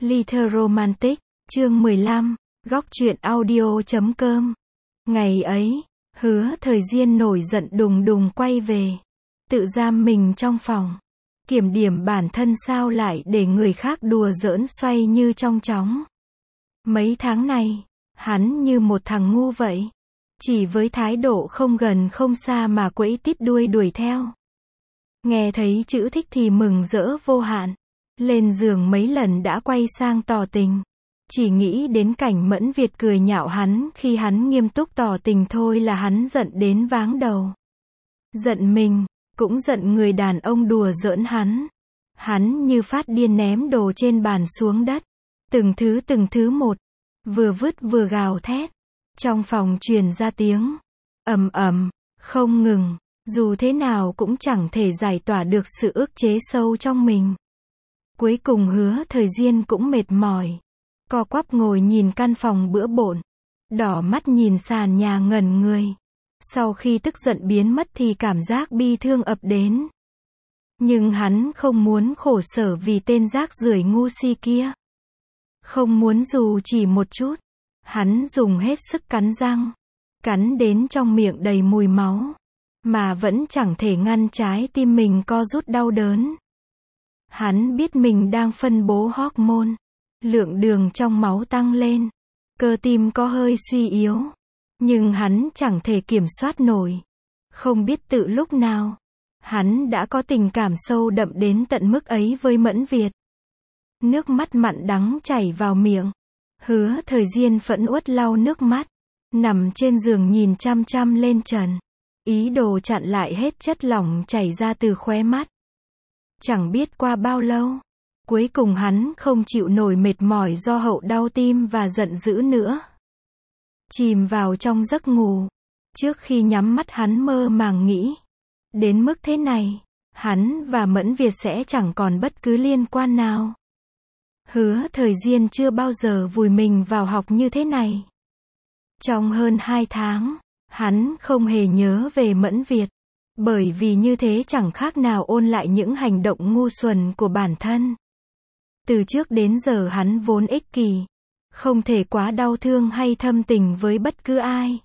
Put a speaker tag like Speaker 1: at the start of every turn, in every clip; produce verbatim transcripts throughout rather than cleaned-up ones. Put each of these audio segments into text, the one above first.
Speaker 1: Little Romantic, chương mười lăm, góc truyện audio chấm com. Ngày ấy, Hứa Thời Diên nổi giận đùng đùng quay về, tự giam mình trong phòng, kiểm điểm bản thân sao lại để người khác đùa giỡn xoay như trong chóng. Mấy tháng này, hắn như một thằng ngu vậy, chỉ với thái độ không gần không xa mà quẫy tít đuôi đuổi theo. Nghe thấy chữ thích thì mừng rỡ vô hạn, lên giường mấy lần đã quay sang tỏ tình. Chỉ nghĩ đến cảnh Mẫn Việt cười nhạo hắn khi hắn nghiêm túc tỏ tình thôi là hắn giận đến váng đầu. Giận mình, cũng giận người đàn ông đùa giỡn hắn. Hắn như phát điên ném đồ trên bàn xuống đất, từng thứ từng thứ một, vừa vứt vừa gào thét. Trong phòng truyền ra tiếng ầm ầm, không ngừng, dù thế nào cũng chẳng thể giải tỏa được sự ức chế sâu trong mình. Cuối cùng Hứa Thời Diên cũng mệt mỏi, co quắp ngồi nhìn căn phòng bữa bộn, đỏ mắt nhìn sàn nhà ngẩn người. Sau khi tức giận biến mất thì cảm giác bi thương ập đến. Nhưng hắn không muốn khổ sở vì tên rác rưởi ngu si kia. Không muốn dù chỉ một chút. Hắn dùng hết sức cắn răng, cắn đến trong miệng đầy mùi máu, mà vẫn chẳng thể ngăn trái tim mình co rút đau đớn. Hắn biết mình đang phân bố hormone, lượng đường trong máu tăng lên, cơ tim có hơi suy yếu, nhưng hắn chẳng thể kiểm soát nổi. Không biết từ lúc nào, hắn đã có tình cảm sâu đậm đến tận mức ấy với Mẫn Việt. Nước mắt mặn đắng chảy vào miệng. Hứa Thời Diên phẫn uất lau nước mắt, nằm trên giường nhìn chăm chăm lên trần, ý đồ chặn lại hết chất lỏng chảy ra từ khóe mắt. Chẳng biết qua bao lâu, cuối cùng hắn không chịu nổi mệt mỏi do hậu đau tim và giận dữ nữa. Chìm vào trong giấc ngủ, trước khi nhắm mắt hắn mơ màng nghĩ, đến mức thế này, hắn và Mẫn Việt sẽ chẳng còn bất cứ liên quan nào. Hứa Thời Diên chưa bao giờ vùi mình vào học như thế này. Trong hơn hai tháng, hắn không hề nhớ về Mẫn Việt, bởi vì như thế chẳng khác nào ôn lại những hành động ngu xuẩn của bản thân. Từ trước đến giờ hắn vốn ích kỷ, không thể quá đau thương hay thâm tình với bất cứ ai.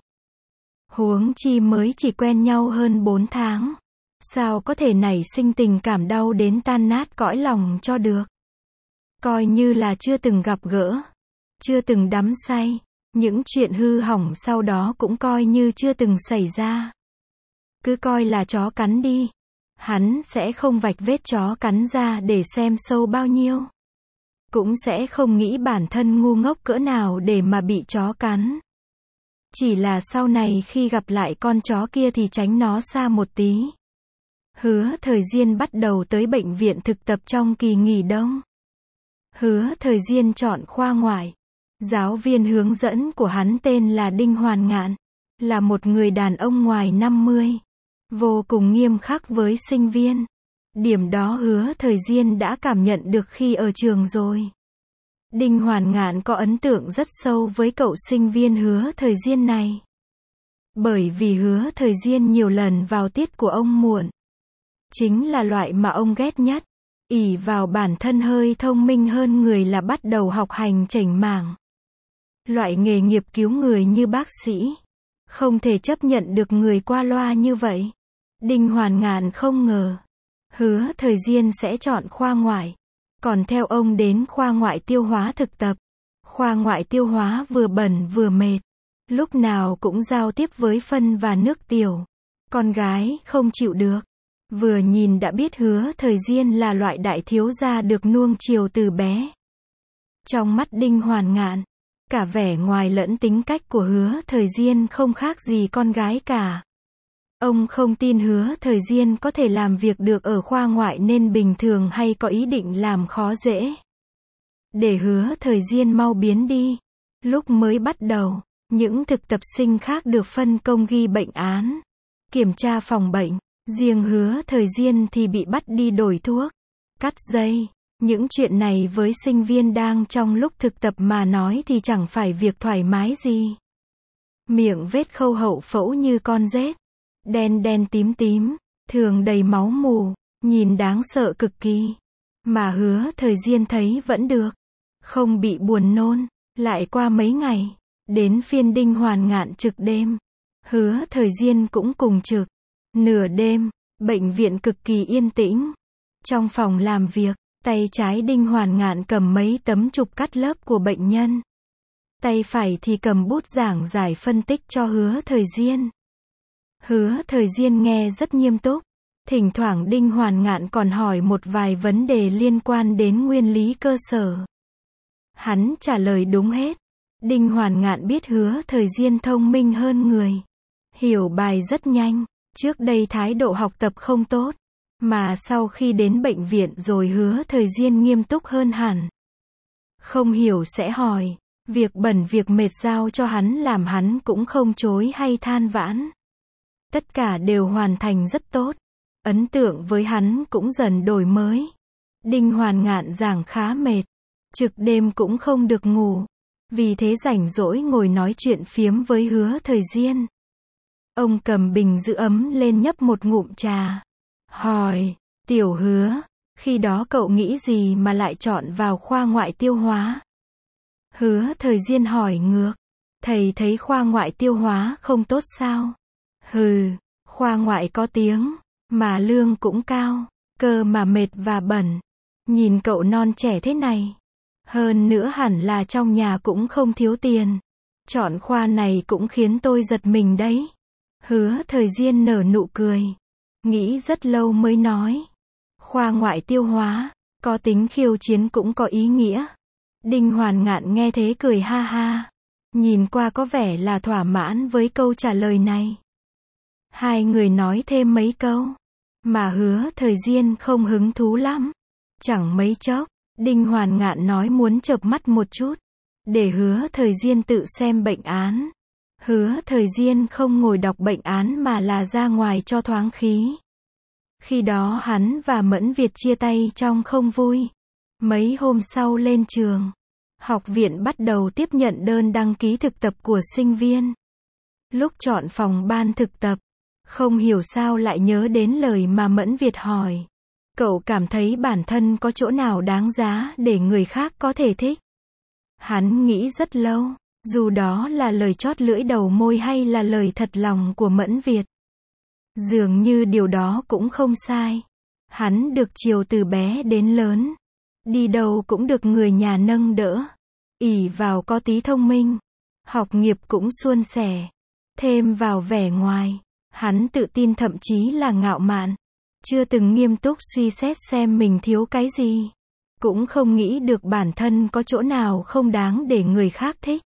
Speaker 1: Huống chi mới chỉ quen nhau hơn bốn tháng, sao có thể nảy sinh tình cảm đau đến tan nát cõi lòng cho được. Coi như là chưa từng gặp gỡ, chưa từng đắm say, những chuyện hư hỏng sau đó cũng coi như chưa từng xảy ra. Cứ coi là chó cắn đi, hắn sẽ không vạch vết chó cắn ra để xem sâu bao nhiêu. Cũng sẽ không nghĩ bản thân ngu ngốc cỡ nào để mà bị chó cắn. Chỉ là sau này khi gặp lại con chó kia thì tránh nó xa một tí. Hứa Thời Diên bắt đầu tới bệnh viện thực tập trong kỳ nghỉ đông. Hứa Thời Diên chọn khoa ngoại. Giáo viên hướng dẫn của hắn tên là Đinh Hoàn Ngạn, là một người đàn ông ngoài năm mươi, vô cùng nghiêm khắc với sinh viên. Điểm đó Hứa Thời Diên đã cảm nhận được khi ở trường rồi. Đinh Hoàn Ngạn có ấn tượng rất sâu với cậu sinh viên Hứa Thời Diên này. Bởi vì Hứa Thời Diên nhiều lần vào tiết của ông muộn. Chính là loại mà ông ghét nhất. Ỷ vào bản thân hơi thông minh hơn người là bắt đầu học hành chểnh mảng. Loại nghề nghiệp cứu người như bác sĩ, không thể chấp nhận được người qua loa như vậy. Đinh Hoàn Ngạn không ngờ, Hứa Thời Diên sẽ chọn khoa ngoại, còn theo ông đến khoa ngoại tiêu hóa thực tập. Khoa ngoại tiêu hóa vừa bẩn vừa mệt, lúc nào cũng giao tiếp với phân và nước tiểu. Con gái không chịu được. Vừa nhìn đã biết Hứa Thời Diên là loại đại thiếu gia được nuông chiều từ bé. Trong mắt Đinh Hoàn Ngạn, cả vẻ ngoài lẫn tính cách của Hứa Thời Diên không khác gì con gái cả. Ông không tin Hứa Thời Diên có thể làm việc được ở khoa ngoại nên bình thường hay có ý định làm khó dễ. Để Hứa Thời Diên mau biến đi. Lúc mới bắt đầu, những thực tập sinh khác được phân công ghi bệnh án, kiểm tra phòng bệnh. Riêng Hứa Thời Diên thì bị bắt đi đổi thuốc, cắt dây. Những chuyện này với sinh viên đang trong lúc thực tập mà nói thì chẳng phải việc thoải mái gì. Miệng vết khâu hậu phẫu như con rết, đen đen tím tím, thường đầy máu mù, nhìn đáng sợ cực kỳ. Mà Hứa Thời Diên thấy vẫn được. không bị buồn nôn. Lại qua mấy ngày, đến phiên Đinh Hoàn Ngạn trực đêm. Hứa Thời Diên cũng cùng trực. Nửa đêm, bệnh viện cực kỳ yên tĩnh. Trong phòng làm việc, tay trái Đinh Hoàn Ngạn cầm mấy tấm chụp cắt lớp của bệnh nhân. Tay phải thì cầm bút giảng giải phân tích cho Hứa Thời Diên. Hứa Thời Diên nghe rất nghiêm túc. Thỉnh thoảng Đinh Hoàn Ngạn còn hỏi một vài vấn đề liên quan đến nguyên lý cơ sở. Hắn trả lời đúng hết. Đinh Hoàn Ngạn biết Hứa Thời Diên thông minh hơn người. Hiểu bài rất nhanh. Trước đây thái độ học tập không tốt. Mà sau khi đến bệnh viện rồi Hứa Thời Diên nghiêm túc hơn hẳn. Không hiểu sẽ hỏi. Việc bẩn việc mệt giao cho hắn làm hắn cũng không chối hay than vãn. Tất cả đều hoàn thành rất tốt. Ấn tượng với hắn cũng dần đổi mới. Đinh Hoàn Ngạn giảng khá mệt. Trực đêm cũng không được ngủ. Vì thế rảnh rỗi ngồi nói chuyện phiếm với Hứa Thời Diên. Ông cầm bình giữ ấm lên nhấp một ngụm trà. Hỏi, Tiểu Hứa, khi đó cậu nghĩ gì mà lại chọn vào khoa ngoại tiêu hóa? Hứa Thời Diên hỏi ngược. Thầy thấy khoa ngoại tiêu hóa không tốt sao? Hừ, khoa ngoại có tiếng, mà lương cũng cao, cơ mà mệt và bẩn. Nhìn cậu non trẻ thế này. Hơn nữa hẳn là trong nhà cũng không thiếu tiền. Chọn khoa này cũng khiến tôi giật mình đấy. Hứa Thời Diên nở nụ cười. Nghĩ rất lâu mới nói. Khoa ngoại tiêu hóa, có tính khiêu chiến cũng có ý nghĩa. Đinh Hoàn Ngạn nghe thế cười ha ha. Nhìn qua có vẻ là thỏa mãn với câu trả lời này. Hai người nói thêm mấy câu. Mà Hứa Thời Diên không hứng thú lắm. Chẳng mấy chốc, Đinh Hoàn Ngạn nói muốn chợp mắt một chút. Để Hứa Thời Diên tự xem bệnh án. Hứa Thời Diên không ngồi đọc bệnh án mà là ra ngoài cho thoáng khí. Khi đó hắn và Mẫn Việt chia tay trong không vui. Mấy hôm sau lên trường, học viện bắt đầu tiếp nhận đơn đăng ký thực tập của sinh viên. Lúc chọn phòng ban thực tập, không hiểu sao lại nhớ đến lời mà Mẫn Việt hỏi. Cậu cảm thấy bản thân có chỗ nào đáng giá để người khác có thể thích? Hắn nghĩ rất lâu, dù đó là lời chót lưỡi đầu môi hay là lời thật lòng của Mẫn Việt. Dường như điều đó cũng không sai. Hắn được chiều từ bé đến lớn. Đi đâu cũng được người nhà nâng đỡ. Ỷ vào có tí thông minh. Học nghiệp cũng suôn sẻ. Thêm vào vẻ ngoài. Hắn tự tin thậm chí là ngạo mạn. Chưa từng nghiêm túc suy xét xem mình thiếu cái gì. Cũng không nghĩ được bản thân có chỗ nào không đáng để người khác thích.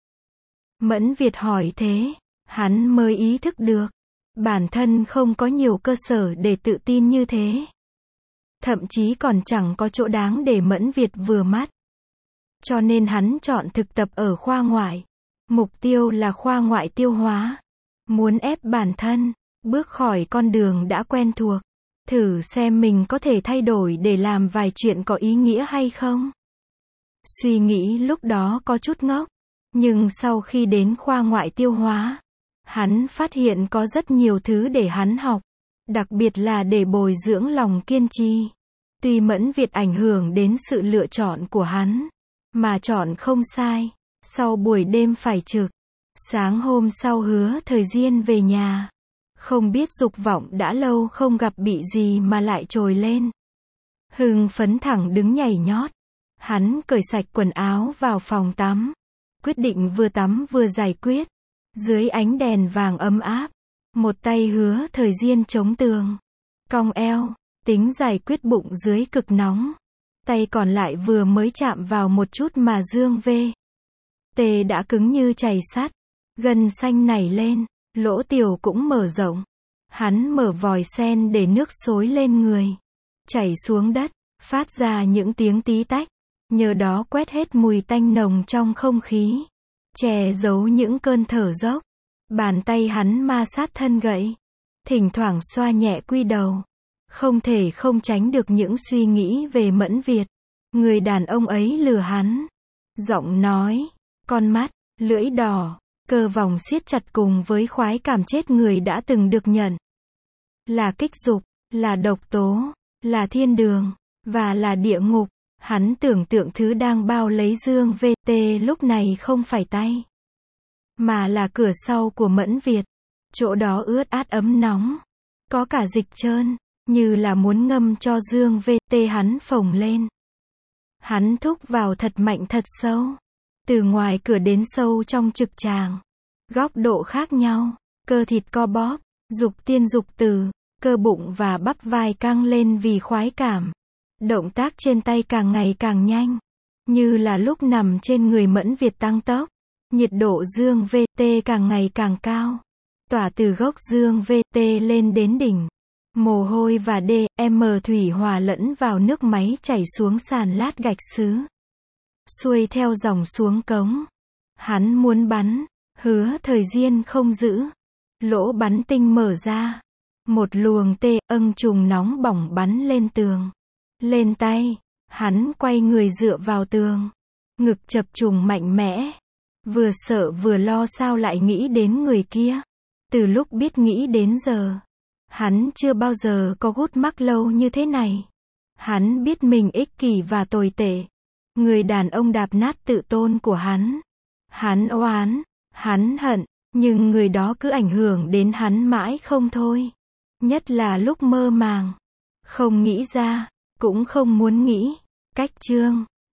Speaker 1: Mẫn Việt hỏi thế. Hắn mới ý thức được. Bản thân không có nhiều cơ sở để tự tin như thế. Thậm chí còn chẳng có chỗ đáng để Mẫn Việt vừa mắt. Cho nên hắn chọn thực tập ở khoa ngoại. Mục tiêu là khoa ngoại tiêu hóa. Muốn ép bản thân, bước khỏi con đường đã quen thuộc. Thử xem mình có thể thay đổi để làm vài chuyện có ý nghĩa hay không. Suy nghĩ lúc đó có chút ngốc. Nhưng sau khi đến khoa ngoại tiêu hóa, hắn phát hiện có rất nhiều thứ để hắn học. Đặc biệt là để bồi dưỡng lòng kiên trì. Tuy Mẫn Việt ảnh hưởng đến sự lựa chọn của hắn, mà chọn không sai. Sau buổi đêm phải trực, sáng hôm sau Hứa Thời Diên về nhà. Không biết dục vọng đã lâu không gặp bị gì mà lại trồi lên. Hưng phấn thẳng đứng nhảy nhót. Hắn cởi sạch quần áo vào phòng tắm. Quyết định vừa tắm vừa giải quyết. Dưới ánh đèn vàng ấm áp, một tay Hứa Thời Diên chống tường, cong eo, tính giải quyết bụng dưới cực nóng. Tay còn lại vừa mới chạm vào một chút mà dương vê. Tê đã cứng như chày sắt, gân xanh nảy lên, lỗ tiểu cũng mở rộng. Hắn mở vòi sen để nước xối lên người, chảy xuống đất, phát ra những tiếng tí tách. Nhờ đó quét hết mùi tanh nồng trong không khí, che giấu những cơn thở dốc. Bàn tay hắn ma sát thân gậy, thỉnh thoảng xoa nhẹ quy đầu. Không thể không tránh được những suy nghĩ về Mẫn Việt. Người đàn ông ấy lừa hắn. Giọng nói, con mắt, lưỡi đỏ, cơ vòng siết chặt cùng với khoái cảm chết người đã từng được nhận. Là kích dục, là độc tố, là thiên đường, và là địa ngục. Hắn tưởng tượng thứ đang bao lấy Dương vê tê lúc này không phải tay, mà là cửa sau của Mẫn Việt. Chỗ đó ướt át ấm nóng, có cả dịch trơn, như là muốn ngâm cho Dương vê tê. Hắn phồng lên. Hắn thúc vào thật mạnh thật sâu. Từ ngoài cửa đến sâu trong trực tràng. Góc độ khác nhau, cơ thịt co bóp, dục tiên dục từ, cơ bụng và bắp vai căng lên vì khoái cảm. Động tác trên tay càng ngày càng nhanh, như là lúc nằm trên người Mẫn Việt tăng tốc. Nhiệt độ Dương vê tê càng ngày càng cao, tỏa từ gốc Dương vê tê lên đến đỉnh. Mồ hôi và đê em thủy hòa lẫn vào nước máy chảy xuống sàn lát gạch sứ, xuôi theo dòng xuống cống. Hắn muốn bắn, Hứa Thời Diên không giữ. Lỗ bắn tinh mở ra, một luồng tê âng trùng nóng bỏng bắn lên tường, lên tay. Hắn quay người dựa vào tường, ngực chập trùng mạnh mẽ, vừa sợ vừa lo. Sao lại nghĩ đến người kia? Từ lúc biết nghĩ đến giờ, hắn chưa bao giờ có gút mắc lâu như thế này. Hắn biết mình ích kỷ và tồi tệ. Người đàn ông đạp nát tự tôn của hắn. Hắn oán, hắn hận, nhưng người đó cứ ảnh hưởng đến hắn mãi không thôi. Nhất là lúc mơ màng, không nghĩ ra, cũng không muốn nghĩ. Cách chương